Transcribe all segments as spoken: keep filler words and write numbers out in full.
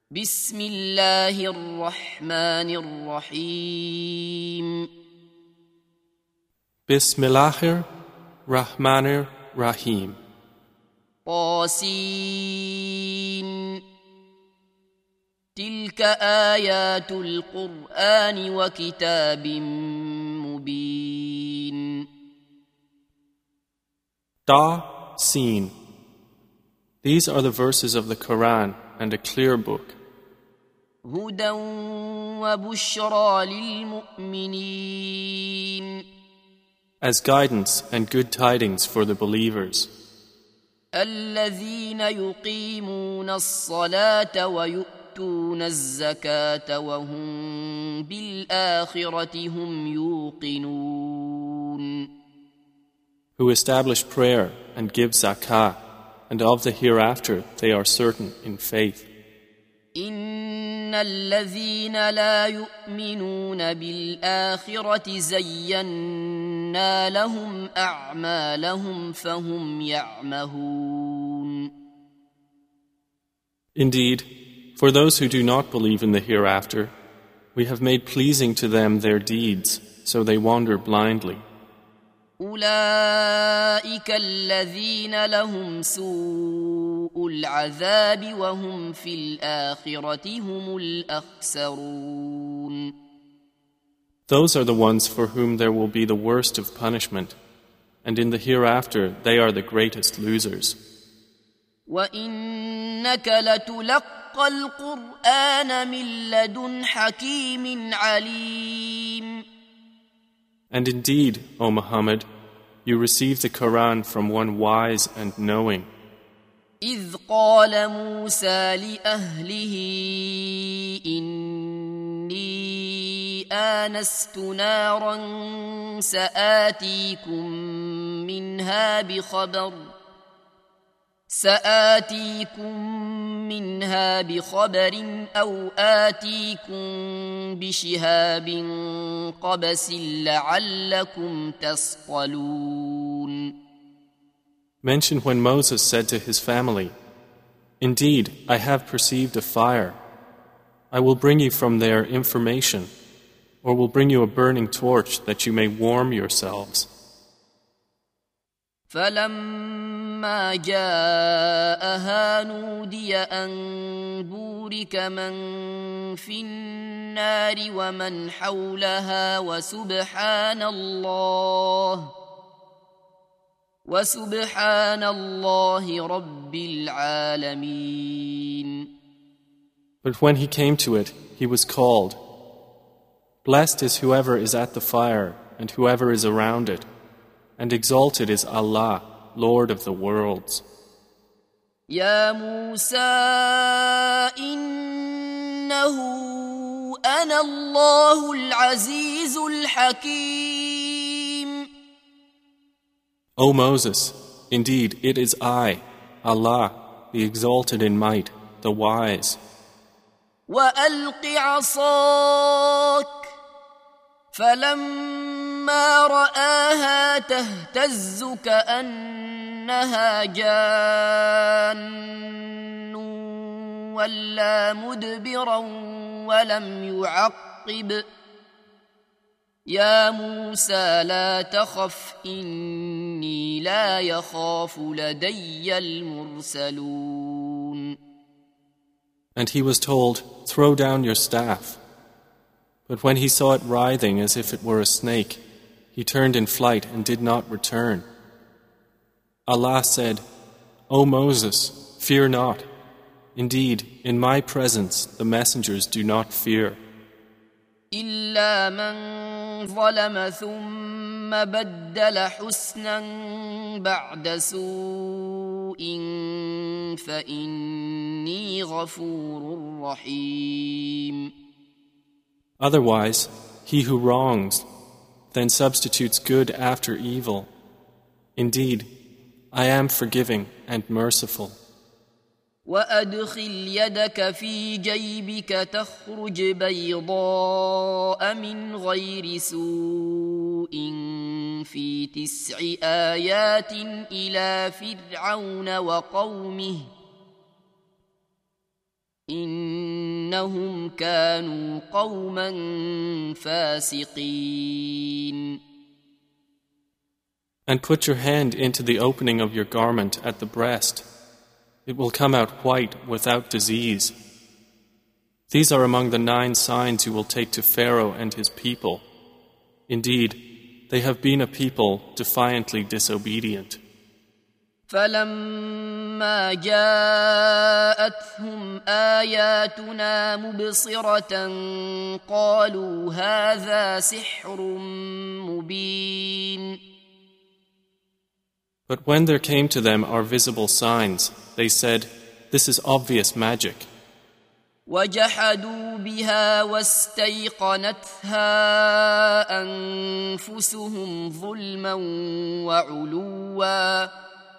بسم الله الرحمن الرحيم Bismillahir Rahmanir Rahim. طاسين تلك آيات القرآن وكتاب مبين. Ta Sin. These are the verses of the Quran and a clear book, هدى وبشرى للمؤمنين as guidance and good tidings for the believers, الذين يقيمون الصلاة ويؤتون الزكاة وهم بالآخرة هم يوقنون. who establish prayer and give zakah, and of the hereafter they are certain in faith. إن الذين لا يؤمنون بالآخرة زينا لهم أعمالهم فهم يعمهون. Indeed, for those who do not believe in the hereafter, we have made pleasing to them their deeds, so they wander blindly. أولئك الذين لهم سوء العذاب وهم في الآخرة هم الأخسرون. Those are the ones for whom there will be the worst of punishment, and in the hereafter they are the greatest losers. وإنك لتلقى القرآن من لدن حكيم عليم. And indeed, O Muhammad, you receive the Quran from one wise and knowing. إذ قال موسى لأهله إني آنست نارا سآتيكم منها بخبر سآتيكم منها بخبر أو آتيكم بشهاب قبس لعلكم تصطلون. Mention when Moses said to his family, "Indeed, I have perceived a fire. I will bring you from there information, or will bring you a burning torch that you may warm yourselves." فلما جاءها نودي أن بورك من في النار ومن حولها وسبحان الله وسبحان الله رب العالمين. But when he came to it, he was called. Blessed is whoever is at the fire and whoever is around it, and exalted is Allah, Lord of the worlds. يا موسى إنه أنا الله العزيز الحكيم. O Moses, indeed it is I, Allah, the exalted in might, the wise. وألق عصاك فلما رآها تهتز كأنها جان ولا مدبرا ولم يعقب. يا موسى لا تخف إني لا يخاف لدي المرسلون. And he was told, "Throw down your staff." But when he saw it writhing as if it were a snake, he turned in flight and did not return. Allah said, "O Moses, fear not. Indeed, in my presence the messengers do not fear. إلا من ظلم ثم بدل حسنا بعد سوء فإني غفور رحيم. Otherwise, he who wrongs, then substitutes good after evil. Indeed, I am forgiving and merciful. وأدخل يدك في جيبك تخرج بيضاء من غير سوء في تسع آيات إلى فرعون وقومه إن إنهم كانوا قوما فاسقين. And put your hand into the opening of your garment at the breast. It will come out white without disease. These are among the nine signs you will take to Pharaoh and his people. Indeed, they have been a people defiantly disobedient. فلما جاءتهم آياتنا مبصرة قالوا هذا سحر مبين. But when there came to them our visible signs, they said, "This is obvious magic." وجحدوا بها واستيقنتها أنفسهم ظلما وعلوا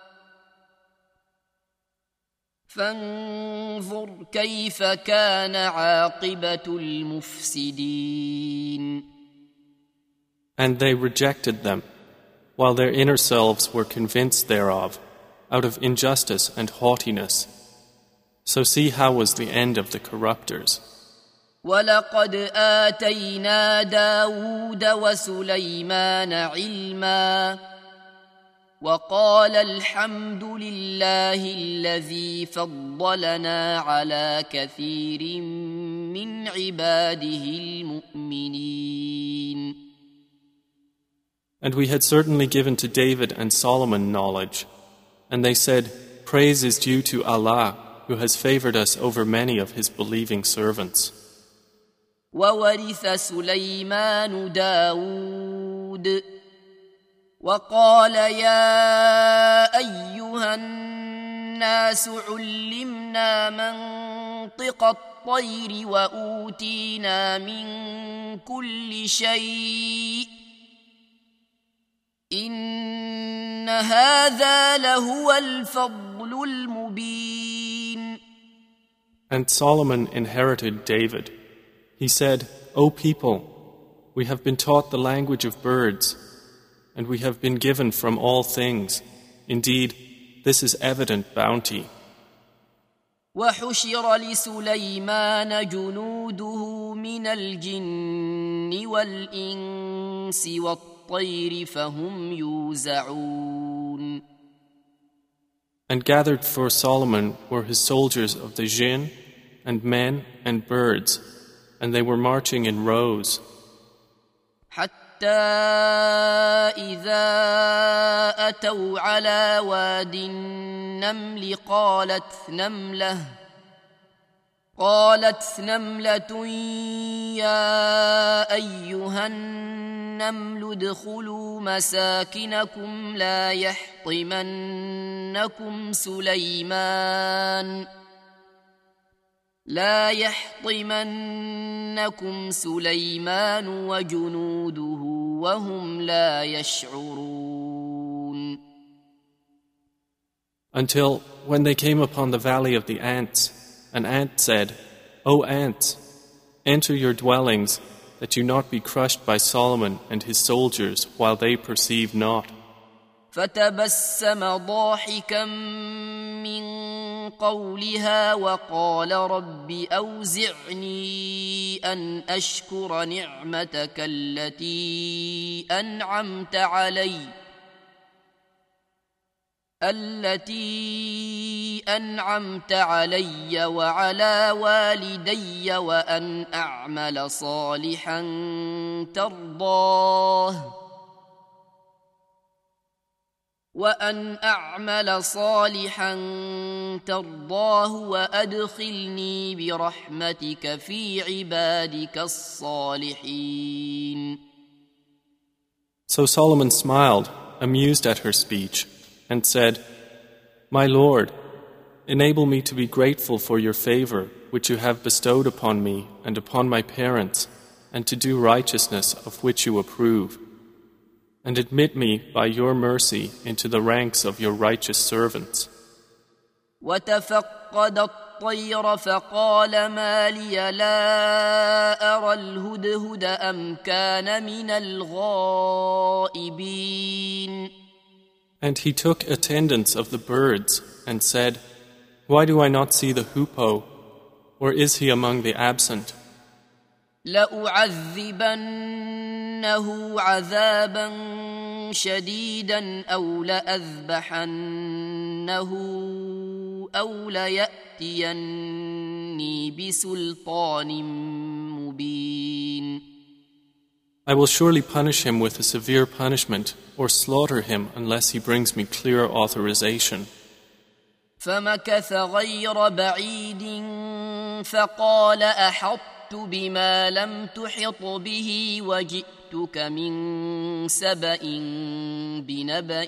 فانظر كيف كان عاقبة المفسدين. And they rejected them, while their inner selves were convinced thereof, out of injustice and haughtiness. So see how was the end of the corruptors. وَلَقَدْ آتَيْنَا دَاوُودَ وَسُلَيْمَانَ عِلْمًا وَقَالَ الْحَمْدُ لِلَّهِ الَّذِي فَضَّلَنَا عَلَى كَثِيرٍ مِّنْ عِبَادِهِ الْمُؤْمِنِينَ. And we had certainly given to David and Solomon knowledge, and they said, "Praise is due to Allah, who has favored us over many of his believing servants." وَوَرِثَ سُلَيْمَانُ دَاوُودَ وَقَالَ يَا أَيُّهَا النَّاسُ عُلِّمْنَا مَنطِقَ الطَّيْرِ وَأُوتِينَا مِن كُلِّ شَيْءٍ إِنَّ هَذَا لَهُوَ الْفَضْلُ الْمُبِينُ. And Solomon inherited David. He said, "O people, we have been taught the language of birds, and we have been given from all things. Indeed, this is evident bounty." وحشر لسليمان جنوده من الجن والإنس والطير فهم يوزعون. And gathered for Solomon were his soldiers of the jinn, and men and birds, and they were marching in rows. حتى إذا أتوا على واد النمل قالت نملة قالت نملة يا أيها النمل ادخلوا مساكنكم لا يحطمنكم سليمان لا يحطمنكم سليمان وجنوده وهم لا يشعرون. Until when they came upon the valley of the ants, an ant said, "O ants, enter your dwellings, that you not be crushed by Solomon and his soldiers while they perceive not." فتبسم ضاحكا من قولها وقال رب أوزعني أن أشكر نعمتك التي أنعمت علي التي أنعمت علي وعلى والدي وأن أعمل صالحا ترضاه وأن أعمل صالحا ترضاه وأدخلني برحمتك في عبادك الصالحين. So Solomon smiled, amused at her speech, and said, "My Lord, enable me to be grateful for your favor which you have bestowed upon me and upon my parents, and to do righteousness of which you approve. And admit me by your mercy into the ranks of your righteous servants." وتفقد الطير فقال ما لي لا أرى الهدهد أم كان من الغائبين. And he took attendance of the birds and said, "Why do I not see the hoopoe? or is he among the absent? لأعذبنه عذابا شديدا أو لأذبحنه أو ليأتيني بسلطان مبين. I will surely punish him with a severe punishment or slaughter him unless he brings me clear authorization. فمكث غير بعيد فقال أحطت بما لم تحط به وجئتك من سبأ بنبأ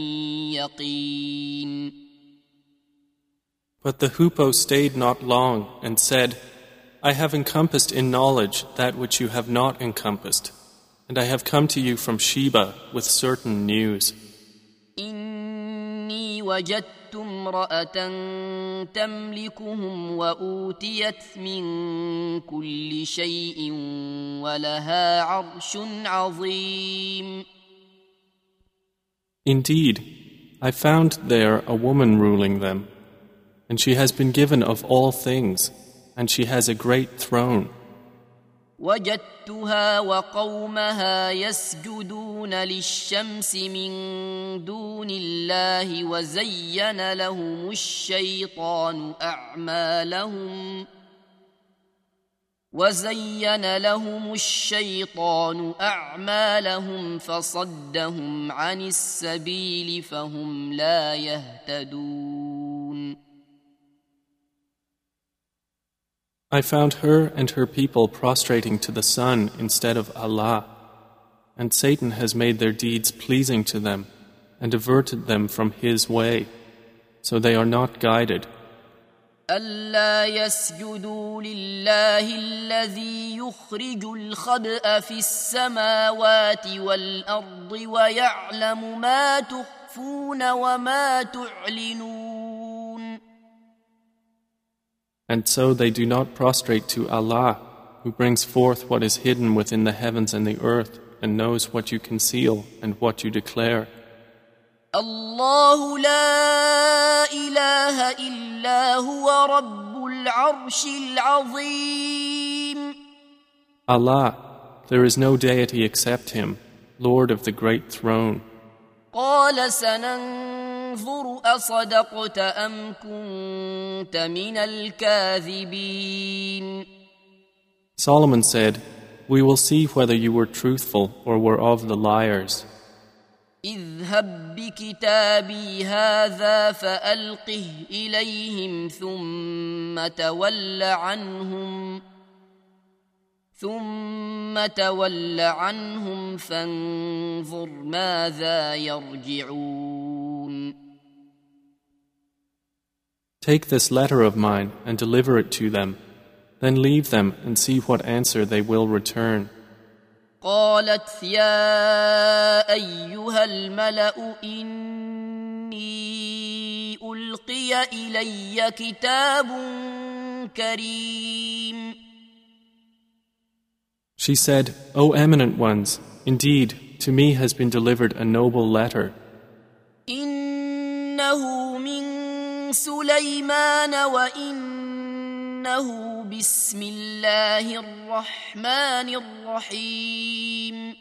يقين. But the hoopoe stayed not long and said, I have encompassed in knowledge that which you have not encompassed, and I have come to you from Sheba with certain news. إني وجدت امرأة تملكهم وأوتيت من كل شيء ولها عرش عظيم. Indeed, I found there a woman ruling them, and she has been given of all things, and she has a great throne. وجدتها وقومها يسجدون للشمس من دون الله وزين لهم الشيطان أعمالهم وزين لهم الشيطان أعمالهم فصدهم عن السبيل فهم لا يهتدون. I found her and her people prostrating to the sun instead of Allah, and Satan has made their deeds pleasing to them and averted them from his way, so they are not guided. ألا يسجدوا لله الذي يخرج الخبأ في السماوات والأرض ويعلم ما تخفون وما تعلنون. And so they do not prostrate to Allah, who brings forth what is hidden within the heavens and the earth, and knows what you conceal and what you declare. الله لا إله إلا هو رب العرش العظيم. Allah, there is no deity except Him, Lord of the great throne. قال سننظر أصدقت أم كنت من الكاذبين. Solomon said, we will see whether you were truthful or were of the liars. اذهب بكتابي هذا فألقه إليهم ثم تول عنهم ثم تول عنهم فانظر ماذا يرجعون. Take this letter of mine and deliver it to them, then leave them and see what answer they will return. قالت يا أيها الملأ إني ألقي إلي كتاب كريم. She said, O eminent ones, indeed, to me has been delivered a noble letter. إنه من سليمان وإنه بسم الله الرحمن الرحيم.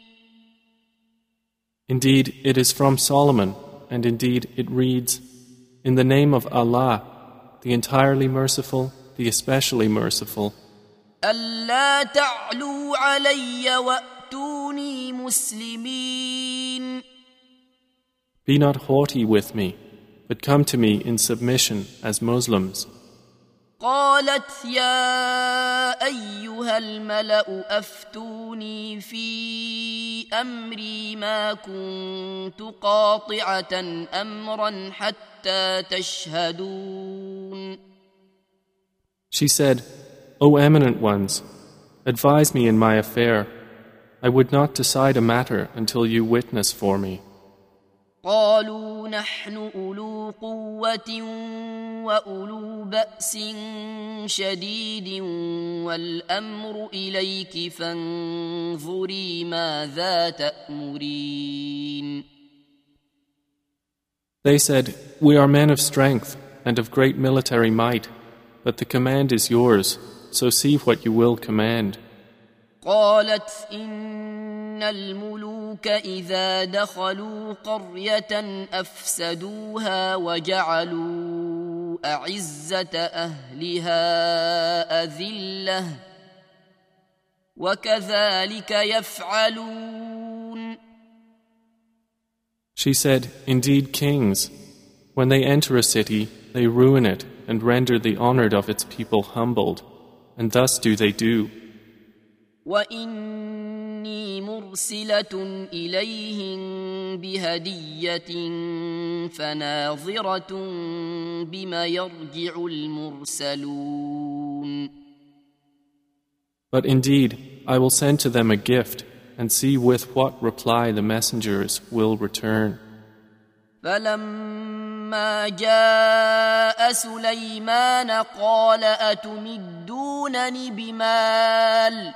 Indeed, it is from Solomon, and indeed it reads, In the name of Allah, the entirely merciful, the especially merciful. ألا تعلوا علي وأتوني مسلمين. Be not haughty with me, but come to me in submission as Muslims. قالت يا أيها الملأ أفتوني في أمري ما كنت قاطعة أمرا حتى تشهدون. She said, O eminent ones, advise me in my affair. I would not decide a matter until you witness for me. قالوا نحن أولو قوة وأولو بأس شديد والأمر إليك فانظري ماذا تأمرين. They said, We are men of strength and of great military might, but the command is yours, so see what you will command. قالت إن الملوك إذا دخلوا قرية أفسدوها وجعلوا أعزة أهلها أذلة وكذلك يفعلون. She said, Indeed, kings, when they enter a city, they ruin it and render the honored of its people humbled, and thus do they do. وَإِنِّي مُرْسِلَةٌ إِلَيْهِمْ بِهَدِيَّةٍ فَنَاظِرَةٌ بِمَ يَرْجِعُ الْمُرْسَلُونَ. But indeed, I will send to them a gift, and see with what reply the messengers will return. فَلَمَّا جَاءَ سُلَيْمَانَ قَالَ أَتُمِدُّونَنِ بِمَالٍ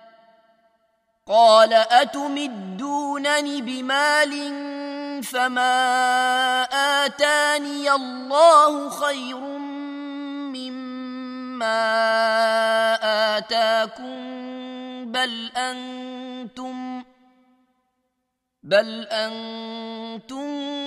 قال أتمدونني بمال فما آتاني الله خير مما آتاكم بل أنتم بل أنتم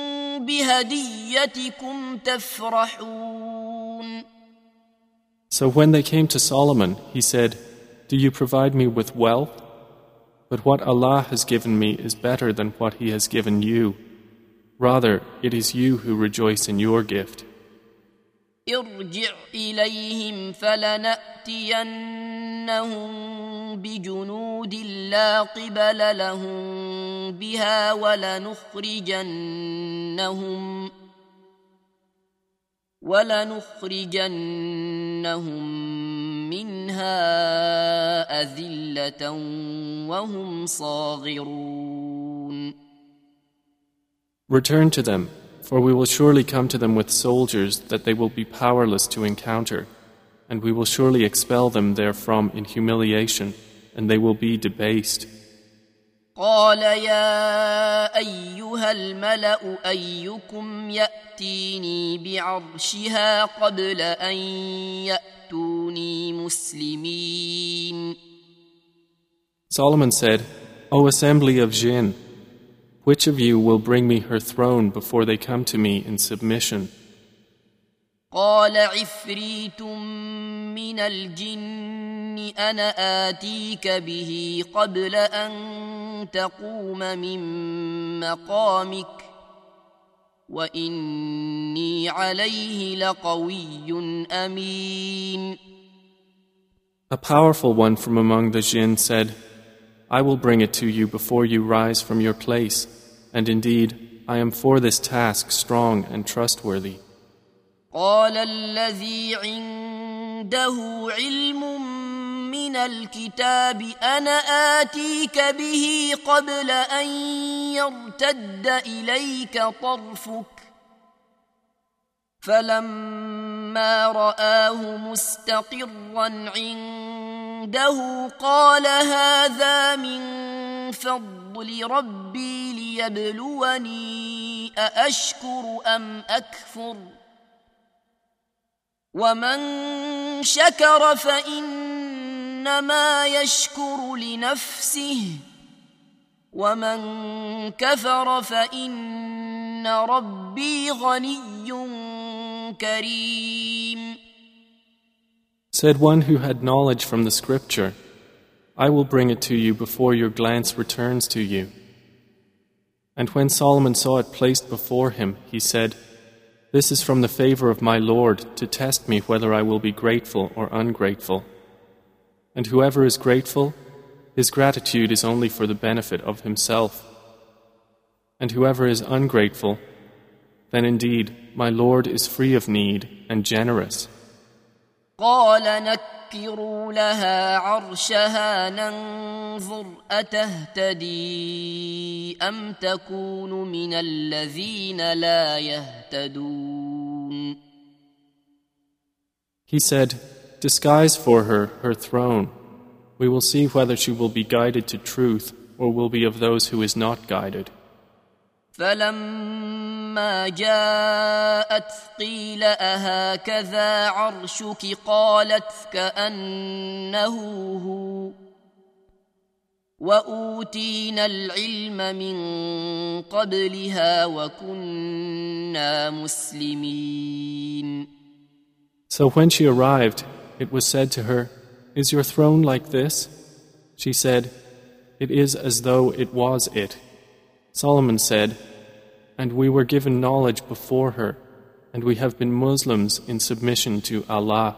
بهديتكم تفرحون. So when they came to Solomon, he said, Do you provide me with wealth? But what Allah has given me is better than what He has given you. Rather, it is you who rejoice in your gift. ارجع إليهم فلنأتينهم بجنود لا قبل لهم بها ولنخرجنهم ولنخرجنهم منها أذلة وهم صاغرون. Return to them, for we will surely come to them with soldiers that they will be powerless to encounter, and we will surely expel them therefrom in humiliation, and they will be debased. قال يا أيها الملأ أيكم يأتيني بعرشها قبل أن يأتوني مسلمين. Solomon said, O assembly of jinn, which of you will bring me her throne before they come to me in submission? قال عفريت من الجن أنا آتيك به قبل أن تقوم من مقامك وإني عليه لقوي أمين. A powerful one from among the jinn said, I will bring it to you before you rise from your place, and indeed, I am for this task strong and trustworthy. قال الذي عنده علم من الكتاب أنا آتيك به قبل أن يرتد إليك طرفك فلما رآه مستقرا عنده قال هذا من فضل ربي ليبلوني أأشكر أم أكفر ومن شكر فإنما يشكر لنفسه ومن كفر فإن ربي غني كريم. Said one who had knowledge from the scripture, I will bring it to you before your glance returns to you. And when Solomon saw it placed before him, he said, This is from the favor of my Lord to test me whether I will be grateful or ungrateful. And whoever is grateful, his gratitude is only for the benefit of himself. And whoever is ungrateful, then indeed my Lord is free of need and generous. قال نكروا لها عرشها ننظر أتهتدي أم تكون من الذين لا يهتدون. He said, Disguise for her her throne. We will see whether she will be guided to truth or will be of those who is not guided. فلما جاءت قيل أهكذا عرشك قالت كأنه هو وأوتينا العلم من قبلها وكنا مسلمين. So when she arrived, it was said to her, "Is your throne like this?" She said, "It is as though it was it." Solomon said, "And we were given knowledge before her, and we have been Muslims in submission to Allah."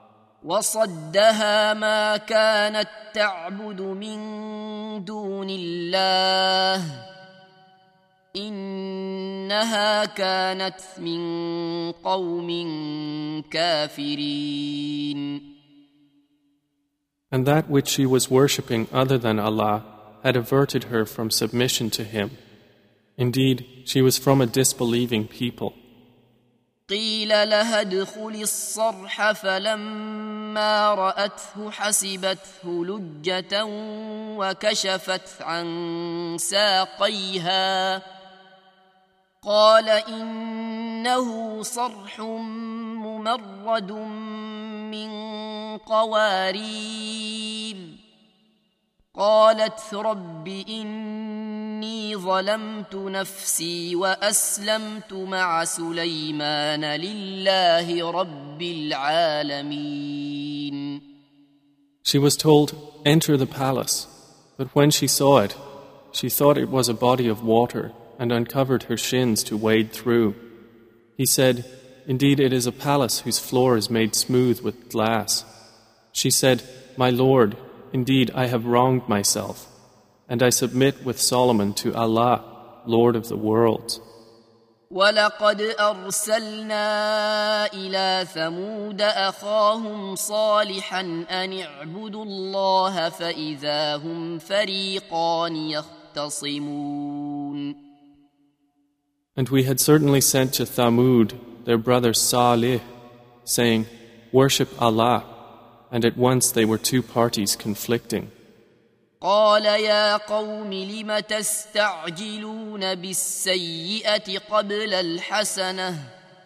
وصدها ما كانت تعبد من دون الله إنها كانت من قوم كافرين. And that which she was worshipping other than Allah had averted her from submission to Him. Indeed, she was from a disbelieving people. قيل لها ادخلي الصرح فلما رأته حسبته لجة وكشفت عن ساقيها قال إنه صرح ممرد من قوارير قالت رب إني ظلمت نفسي وأسلمت مع سليمان لله رب العالمين. She was told, "Enter the palace." But when she saw it, she thought it was a body of water and uncovered her shins to wade through. He said, "Indeed it is a palace whose floor is made smooth with glass." She said, "My Lord, indeed I have wronged myself, and I submit with Solomon to Allah, Lord of the worlds." وَلَقَدْ أَرْسَلْنَا إِلَى ثَمُودَ أَخَاهُمْ صَالِحًا أَنِ اعْبُدُوا اللَّهَ فَإِذَا هُمْ فَرِيقَانِ يَخْتَصِمُونَ. And we had certainly sent to Thamud their brother Salih, saying, "Worship Allah," and at once they were two parties conflicting. قال يا قوم لم تستعجلون بالسيئة قبل الحسنة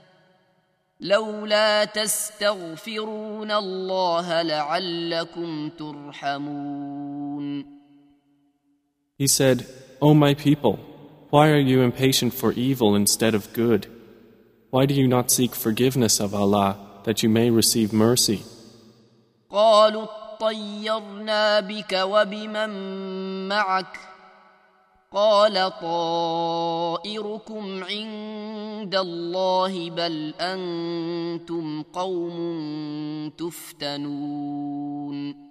لولا تستغفرون الله لعلكم ترحمون. He said, "O my people, why are you impatient for evil instead of good? Why do you not seek forgiveness of Allah that you may receive mercy?" قالوا طيرنا بك وبمن معك قال طائركم عند الله بل أنتم قوم تفتنون.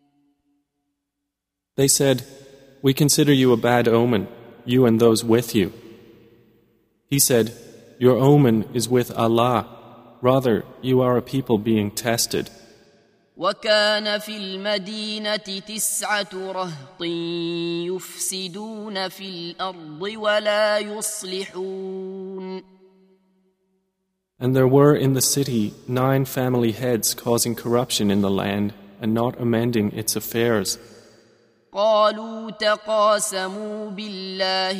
They said, "We consider you a bad omen, you and those with you." He said, "Your omen is with Allah. Rather, you are a people being tested." وكان في المدينة تسعة رهط يفسدون في الأرض ولا يصلحون. And there were in the city nine family heads causing corruption in the land and not amending its affairs. قالوا تقاسموا بالله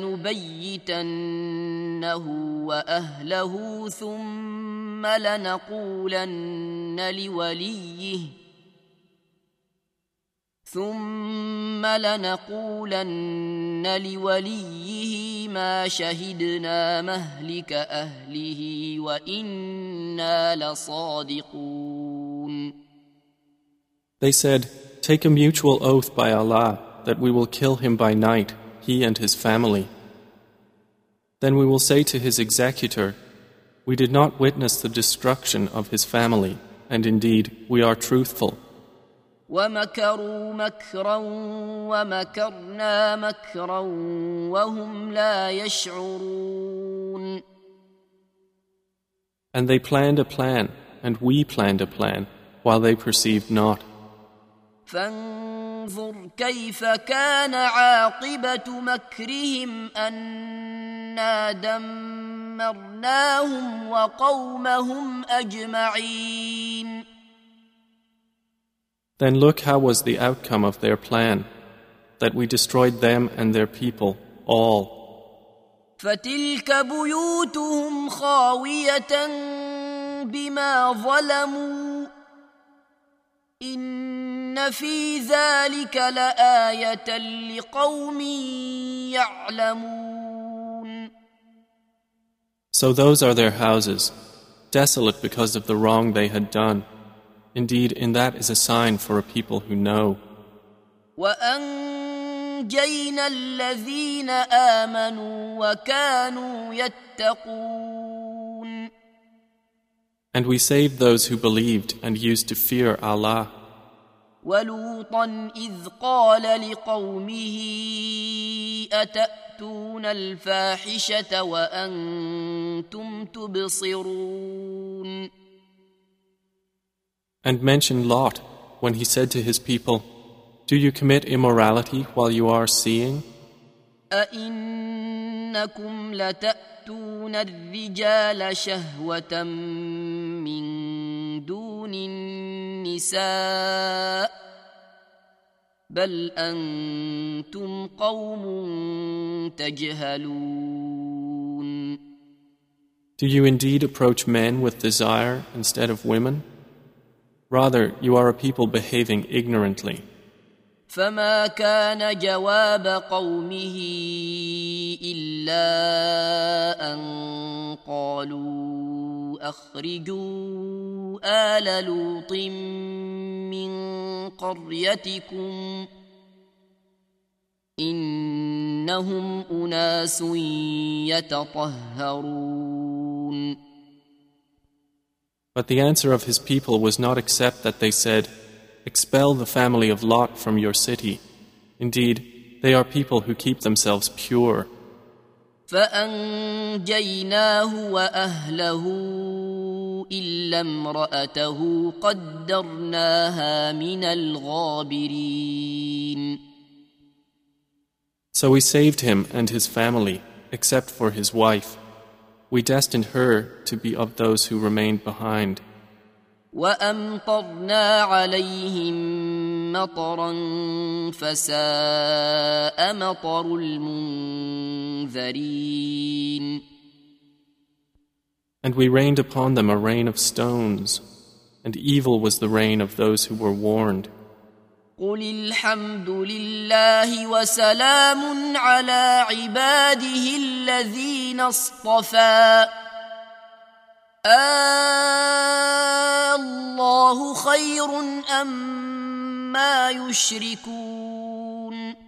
لنبيتنه وأهله ثم لنقولن لوليه ثم لنقولن لوليه ما شهدنا مهلك أهله وإنا لصادقون. They said, "Take a mutual oath by Allah that we will kill him by night, he and his family. Then we will say to his executor, we did not witness the destruction of his family, and indeed we are truthful." وَمَكَرُوا مَكْرًا وَمَكَرْنَا مَكْرًا وَهُمْ لَا يَشْعُرُونَ. And they planned a plan, and we planned a plan, while they perceived not. فانظر كيف كان عاقبة مكرهم أنا دمرناهم وقومهم أجمعين. Then look how was the outcome of their plan, that we destroyed them and their people, all. فتلك بيوتهم خاوية بما ظلموا إن في ذلك لآية لقوم يعلمون. So those are their houses, desolate because of the wrong they had done. Indeed, in that is a sign for a people who know. وأنجينا الذين آمنوا وكانوا يتقون. And we saved those who believed and used to fear Allah. ولوطا إذ قال لقومه أتأتون الفاحشة وأنتم تبصرون. And mention Lot when he said to his people, do you commit immorality while you are seeing? أئنكم لتأتون الرجال شهوة من دون النساء بل أنتم قوم تجهلون. Do you indeed approach men with desire instead of women? Rather, you are a people behaving ignorantly. فما كان جواب قومه إلا أن قالوا أخرجوا آل لوط من قريتكم إنهم أناس يتطهرون. But the answer of his people was not except that they said, expel the family of Lot from your city. Indeed, they are people who keep themselves pure. فأنجيناه وأهله إلا امرأته قدرناها من الغابرين. So we saved him and his family, except for his wife. We destined her to be of those who remained behind. وأمطرنا عليهم مطرا فساء مطر المنذرين. And we rained upon them a rain of stones, and evil was the rain of those who were warned. قل الحمد لله وسلام على عباده الذين اصطفى الله خير أما يشركون.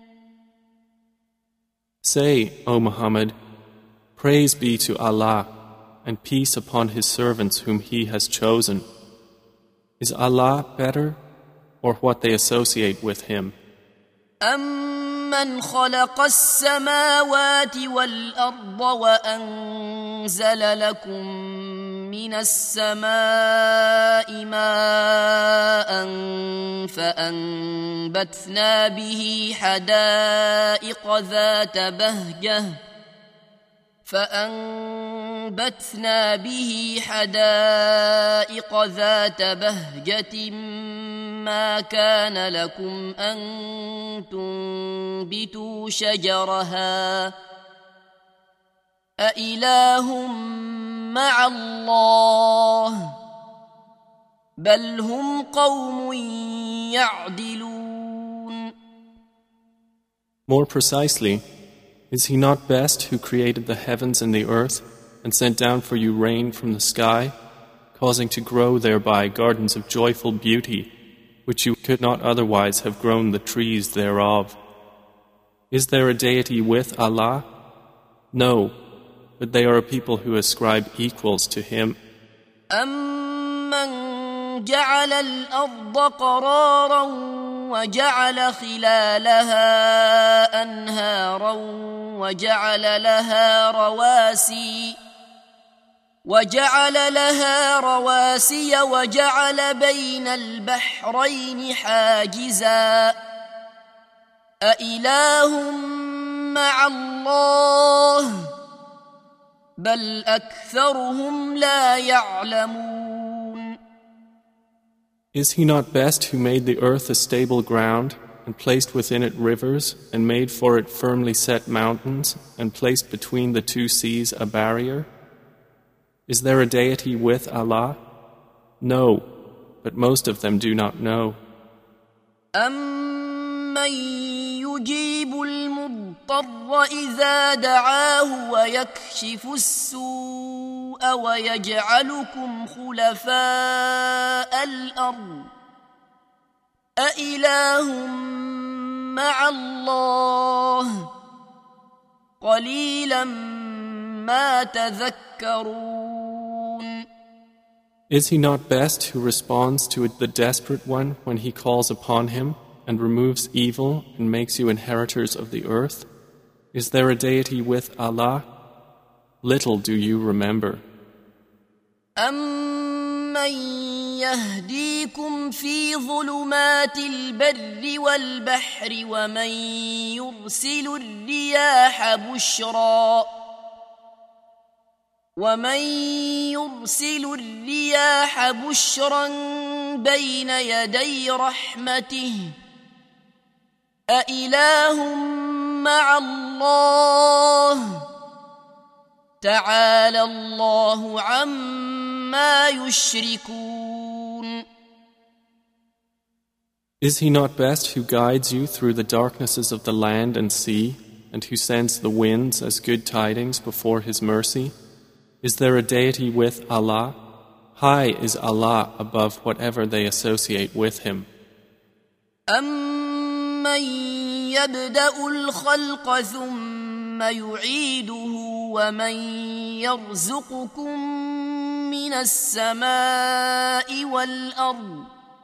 Say, O Muhammad, praise be to Allah and peace upon His servants whom He has chosen. Is Allah better or what they associate with Him? أَمَّنْ خَلَقَ السَّمَاوَاتِ وَالْأَرْضَ وَأَنزَلَ لَكُم مِّنَ السَّمَاءِ مَاءً فَأَنبَتْنَا بِهِ حَدَائِقَ ذَاتَ بَهْجَةٍ فأنبتنا به حدائق ذات بهجة ما كان لكم أن تنبتوا شجرها أإله مع الله بل هم قوم يعدلون. More precisely, is He not best who created the heavens and the earth and sent down for you rain from the sky, causing to grow thereby gardens of joyful beauty, which you could not otherwise have grown the trees thereof? Is there a deity with Allah? No, but they are a people who ascribe equals to Him. أَمَّنْ جعل الأرض قرارا وجعل خلالها أنهارا وجعل لها رواسي وجعل لها رواسي وجعل بين البحرين حاجزا أإله مع الله بل أكثرهم لا يعلمون. Is He not best who made the earth a stable ground and placed within it rivers, and made for it firmly set mountains, and placed between the two seas a barrier? Is there a deity with Allah? No, but most of them do not know. أَمَّن يُجِيبُ الْمُضْطَرَّ إِذَا دَعَاهُ وَيَكْشِفُ السُّوءَ وَيَجْعَلُكُمْ خُلَفَاءَ الْأَرْضِ أَإِلَٰهٌ مَّعَ اللَّهِ قَلِيلًا مَّا تَذَكَّرُونَ. Is he not best who responds to the desperate one when he calls upon him and removes evil and makes you inheritors of the earth? Is there a deity with Allah? Little do you remember. أَمَّن يَهْدِيكُمْ فِي ظُلُمَاتِ الْبَرِّ وَالْبَحْرِ وَمَن يُرْسِلُ الرِّيَاحَ بُشْرًا وَمَن يُرْسِلُ الرِّيَاحَ بُشْرًا بَيْنَ يَدَيْ رَحْمَتِهِ أَإِلَٰهٌ مَّعَ اللَّهِ تعالى الله عما يشركون. Is he not best who guides you through the darknesses of the land and sea, and who sends the winds as good tidings before his mercy? Is there a deity with Allah? High is Allah above whatever they associate with him. أَمَّن يَبْدَأُ الْخَلْقَ ثُمَّ يُعِيدُهُ وَمَن يَرْزُقُكُم مِّنَ السَّمَاءِ وَالْأَرْضِ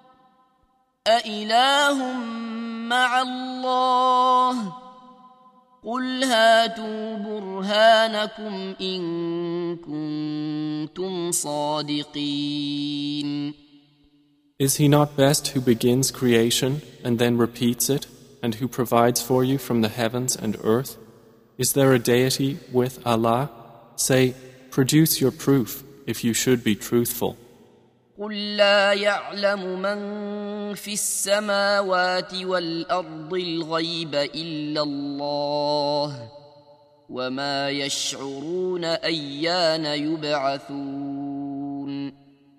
أَإِلَٰهٌ مَّعَ اللَّهِ قُلْ هَاتُوا بُرْهَانَكُمْ إِن كُنتُمْ صَادِقِينَ. Is he not best who begins creation and then repeats it, and who provides for you from the heavens and earth? Is there a deity with Allah? Say, produce your proof if you should be truthful. قُل لَّا يَعْلَمُ مَن فِي السَّمَاوَاتِ وَالْأَرْضِ الْغَيْبَ إِلَّا اللَّهُ وَمَا يَشْعُرُونَ أَيَّانَ يُبْعَثُونَ.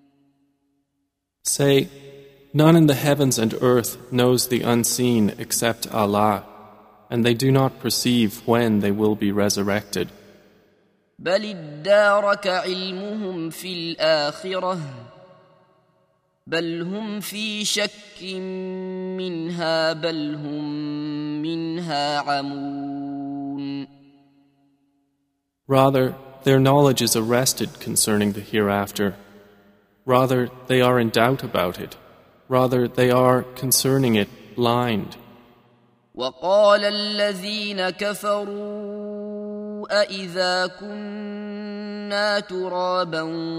Say, none in the heavens and earth knows the unseen except Allah, and they do not perceive when they will be resurrected. بَلِ ادَّارَكَ عِلْمُهُمْ فِي الْآخِرَةِ بَلْ هُمْ فِي شَكٍّ مِّنْهَا بَلْ هُمْ مِنْهَا عَمُونَ. Rather, their knowledge is arrested concerning the hereafter. Rather, they are in doubt about it. Rather, they are, concerning it, blind. وَقَالَ الَّذِينَ كَفَرُوا أَإِذَا كُنَّا تُرَابًا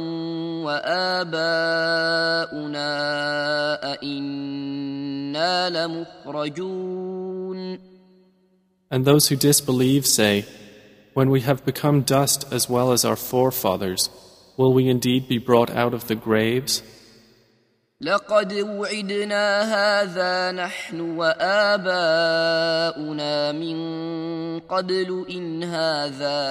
وَآبَاؤُنَا أَإِنَّا لَمُخْرَجُونَ. And those who disbelieve say, when we have become dust as well as our forefathers, will we indeed be brought out of the graves? لَقَدْ وُعِدْنَا هَذَا نَحْنُ وَآبَاؤُنَا مِن قَبْلُ إِنْ هَذَا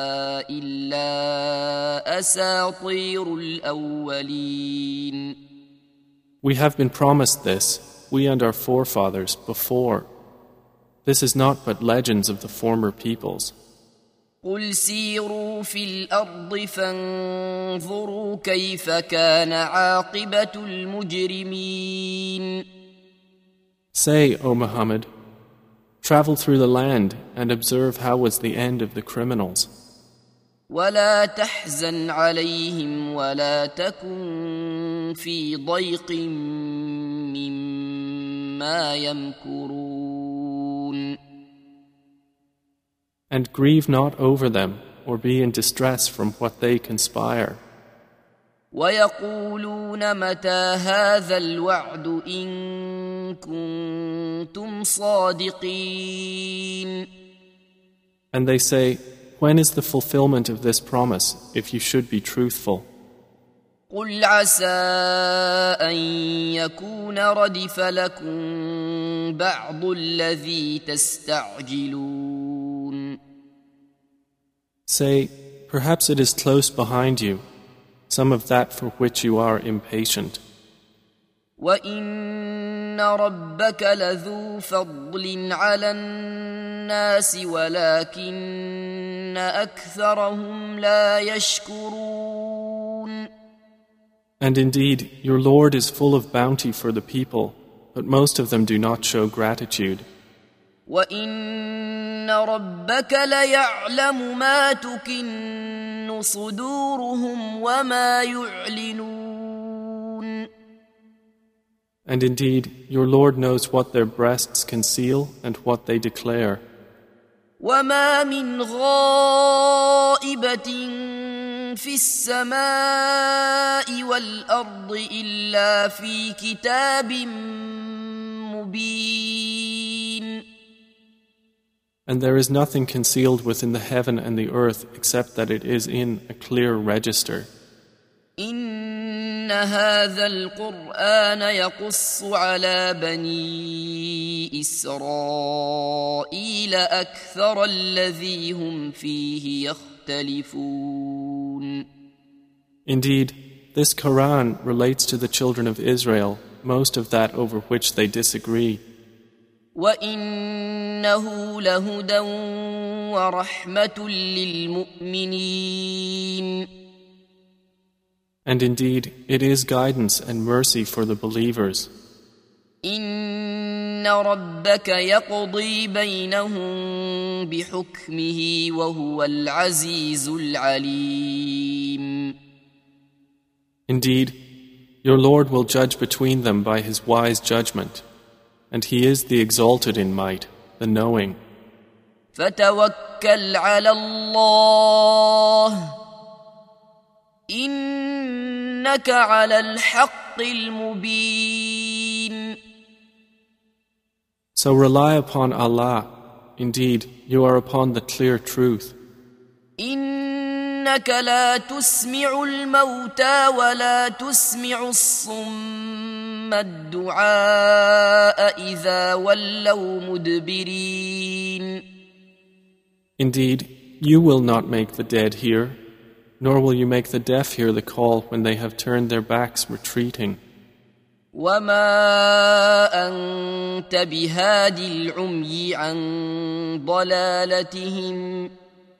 إِلَّا أَسَاطِيرُ الْأَوَّلِينَ. We have been promised this, we and our forefathers, before. This is not but legends of the former peoples. قُلْ سِيرُوا فِي الْأَرْضِ فَانظُرُوا كَيْفَ كَانَ عَاقِبَةُ الْمُجْرِمِينَ. Say, O Muhammad, travel through the land and observe how was the end of the criminals. وَلَا تَحْزَنْ عَلَيْهِمْ وَلَا تَكُنْ فِي ضَيْقٍ مِّمَّا يَمْكُرُونَ. And grieve not over them, or be in distress from what they conspire. وَيَقُولُونَ مَتَى هَذَا الْوَعْدُ إِن كُنتُمْ صَادِقِينَ. And they say, when is the fulfillment of this promise, if you should be truthful? قل عسى أن يكون ردف لكم بعض الذي تستعجلون. Say, perhaps it is close behind you, some of that for which you are impatient. وَإِنَّ رَبَّكَ لَذُو فَضْلٍ عَلَى النَّاسِ وَلَكِنَّ أَكْثَرَهُمْ لَا يَشْكُرُونَ. And indeed, your Lord is full of bounty for the people, but most of them do not show gratitude. وَإِنَّ رَبَّكَ لَيَعْلَمُ مَا تُكِنُّ صُدُورُهُمْ وَمَا يُعْلِنُونَ. And indeed, your Lord knows what their breasts conceal and what they declare. وَمَا مِنْ غَائِبَةٍ في السماء والأرض إلا في كتاب مبين. And there is nothing concealed within the heaven and the earth except that it is in a clear register. إن هذا القرآن يقص على بني إسرائيل أكثر الذي هم فيه يختلفون. Indeed, this Quran relates to the children of Israel most of that over which they disagree. وَإِنَّهُ لَهُدًى وَرَحْمَةٌ لِلْمُؤْمِنِينَ. And indeed, it is guidance and mercy for the believers. إِنَّ رَبَّكَ يَقْضِي بَيْنَهُم بِحُكْمِهِ وَهُوَ الْعَزِيزُ الْعَلِيمُ. Indeed, your Lord will judge between them by His wise judgment, and He is the exalted in might, the knowing. فَتَوَكَّلْ عَلَى اللَّهِ إِنَّكَ عَلَى الْحَقِّ الْمُبِينِ. So rely upon Allah. Indeed, you are upon the clear truth. إِنَّكَ لَا تُسْمِعُ الْمَوْتَى وَلَا تُسْمِعُ الصُّمَّ الدُّعَاءَ إِذَا وَلَّوْا مُدْبِرِينَ. Indeed, you will not make the dead hear, nor will you make the deaf hear the call when they have turned their backs retreating. وَمَا أَنْتَ بِهَادِ الْعُمْيِ عَنْ ضَلَالَتِهِمْ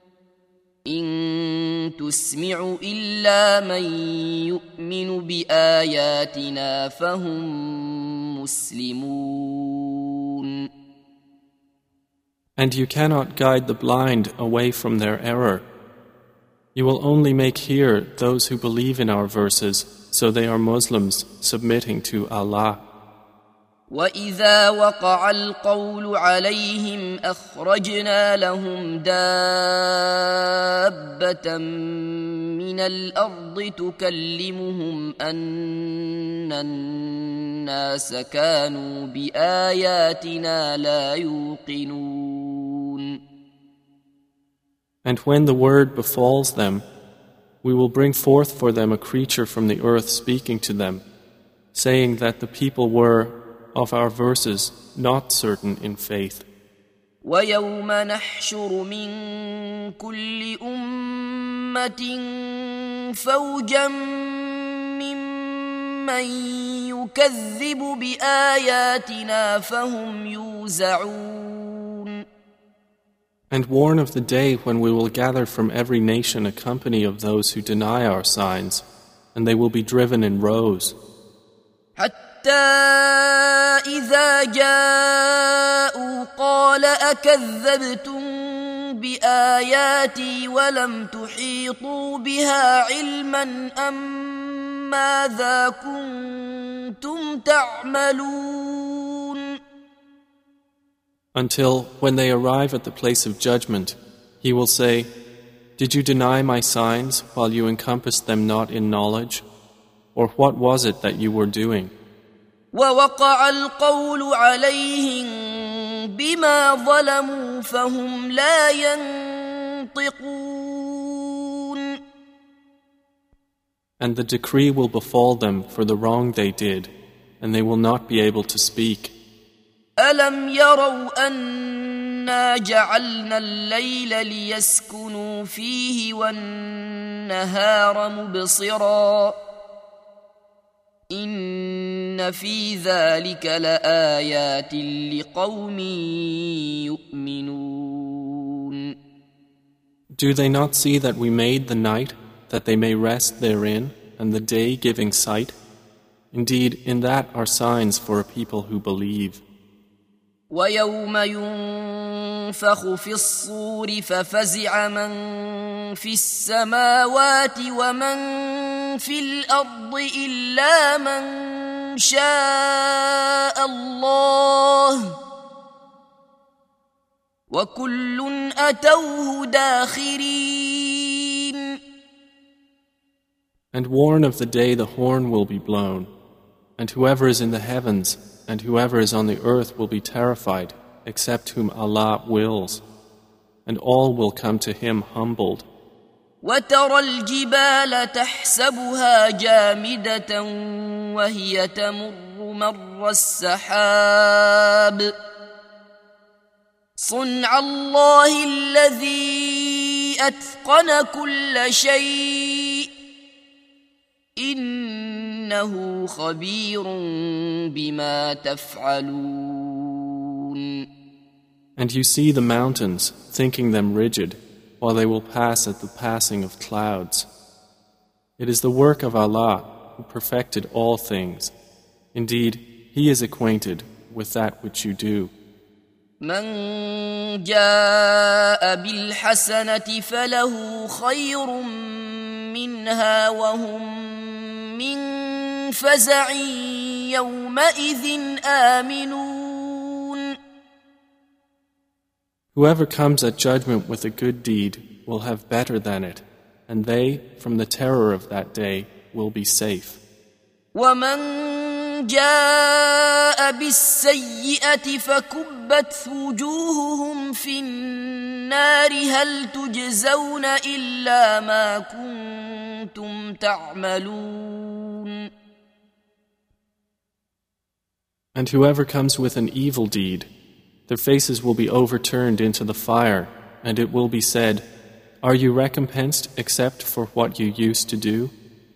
إِن تُسْمِعُ إِلَّا مَنْ يُؤْمِنُ بِآيَاتِنَا فَهُمْ مُسْلِمُونَ. And you cannot guide the blind away from their error. You will only make hear those who believe in our verses, so they are Muslims submitting to Allah. وَإِذَا وَقَعَ الْقَوْلُ عَلَيْهِمْ أَخْرَجْنَا لَهُمْ دَابَّةً مِّنَ الْأَرْضِ تُكَلِّمُهُمْ أَنَّ النَّاسَ كَانُوا بِآيَاتِنَا لَا يُوقِنُونَ. And when the word befalls them, we will bring forth for them a creature from the earth speaking to them, saying that the people were, of our verses, not certain in faith. وَيَوْمَ نَحْشُرُ مِنْ كُلِّ أُمَّةٍ فَوْجًا مِّمَّنْ يُكَذِّبُ بِآيَاتِنَا فَهُمْ يُوزَعُونَ. And warn of the day when we will gather from every nation a company of those who deny our signs, and they will be driven in rows. حتى إذا جاءوا قال أكذبتم بآياتي ولم تحيطوا بها علما أم ماذا كنتم تعملون. Until, when they arrive at the place of judgment, he will say, Did you deny my signs while you encompassed them not in knowledge? Or what was it that you were doing? وَوَقَعَ الْقَوْلُ عَلَيْهِمْ بِمَا ظَلَمُوا فَهُمْ لَا يَنطِقُونَ. And the decree will befall them for the wrong they did, and they will not be able to speak. ألم يروا أنا جعلنا الليل ليسكنوا فيه والنهار مبصرا إن في ذلك لآيات لقوم يؤمنون. Do they not see that we made the night that they may rest therein, and the day giving sight? Indeed, in that are signs for a people who believe. وَيَوْمَ يُنفَخُ فِي الصُّورِ فَفَزِعَ مَن فِي السَّمَاوَاتِ وَمَن فِي الْأَرْضِ إِلَّا مَن شَاءَ اللَّهُ وَكُلٌّ أَتَوْهُ دَاخِرِينَ. And warn of the day the horn will be blown, and whoever is in the heavens and whoever is on the earth will be terrified, except whom Allah wills, and all will come to Him humbled. وَتَرَى الْجِبَالَ تَحْسَبُهَا جَامِدَةً وَهِيَ تَمُرُّ مَرَّ السَّحَابِ صُنْعَ اللَّهِ الَّذِي أَتْقَنَ كُلَّ شَيْءٍ إِنَّهُ خَبِيرٌ بِمَا تَفْعَلُونَ. And you see the mountains, thinking them rigid, while they will pass at the passing of clouds. It is the work of Allah, who perfected all things. Indeed, He is acquainted with that which you do. من جاء بالحسنة فله خير منها وهم من فزع يومئذ آمنون. Whoever comes at judgment with a good deed will have better than it, and they, from the terror of that day, will be safe. ومن جاء بالسيئة فكبت وجوههم في النار هل تجزون إلا ما كنتم تعملون. And whoever comes with an evil deed, their faces will be overturned into the fire, and it will be said, "Are you recompensed except for what you used to do?"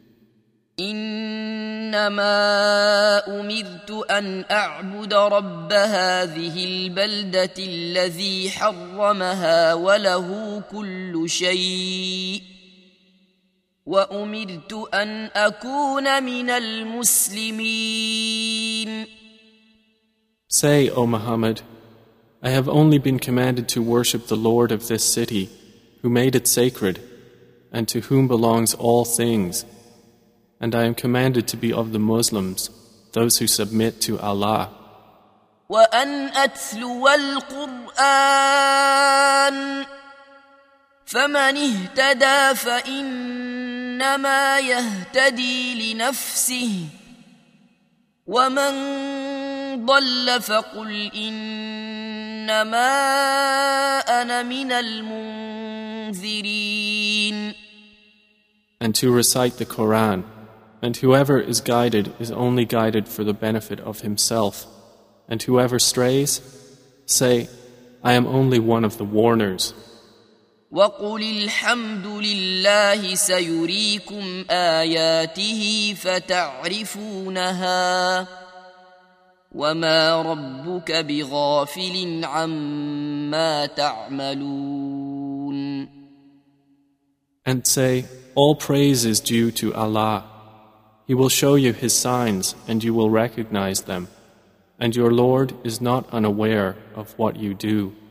إنما أمرت أن أعبد رب هذه البلدة الذي حرمها وله كل شيء وأمرت أن أكون من المسلمين. Say, O Muhammad, I have only been commanded to worship the Lord of this city, who made it sacred, and to whom belongs all things. And I am commanded to be of the Muslims, those who submit to Allah. وأن أتلو القرآن فمن اهتدى فإنما يهتدي لنفسه ومن ضل فقل إنما أنا من المنذرين. And to recite the Quran. And whoever is guided is only guided for the benefit of himself. And whoever strays, say, I am only one of the warners. وَقُلِ الْحَمْدُ لِلَّهِ سَيُرِيكُمْ آيَاتِهِ فَتَعْرِفُونَهَا وَمَا رَبُّكَ بِغَافِلٍ عَمَّا تَعْمَلُونَ. And say, all praise is due to Allah. He will show you His signs, and you will recognize them. And your Lord is not unaware of what you do.